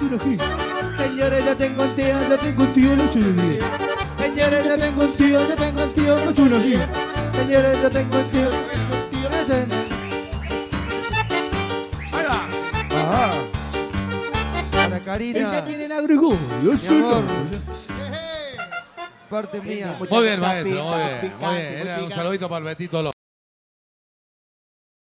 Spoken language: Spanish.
una G. Señores, yo tengo un tío, no soy una G. Señores, yo tengo un tío, no soy una G. Señores, yo tengo un tío, no soy una G. Ahí va. Ajá. Para Karina. Ella tiene la Gregorio, yo soy amor. la... Parte mía. Muy bien, maestro, muy bien. Era un saludito para el Betito López.